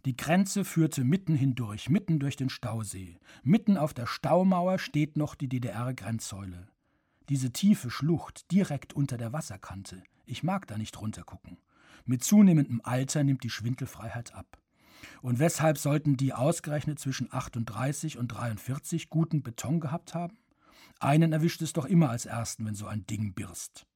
Die Grenze führte mitten hindurch, mitten durch den Stausee. Mitten auf der Staumauer steht noch die DDR-Grenzsäule. Diese tiefe Schlucht direkt unter der Wasserkante. Ich mag da nicht runtergucken. Mit zunehmendem Alter nimmt die Schwindelfreiheit ab. Und weshalb sollten die ausgerechnet zwischen 38 und 43 guten Beton gehabt haben? Einen erwischt es doch immer als Ersten, wenn so ein Ding birst.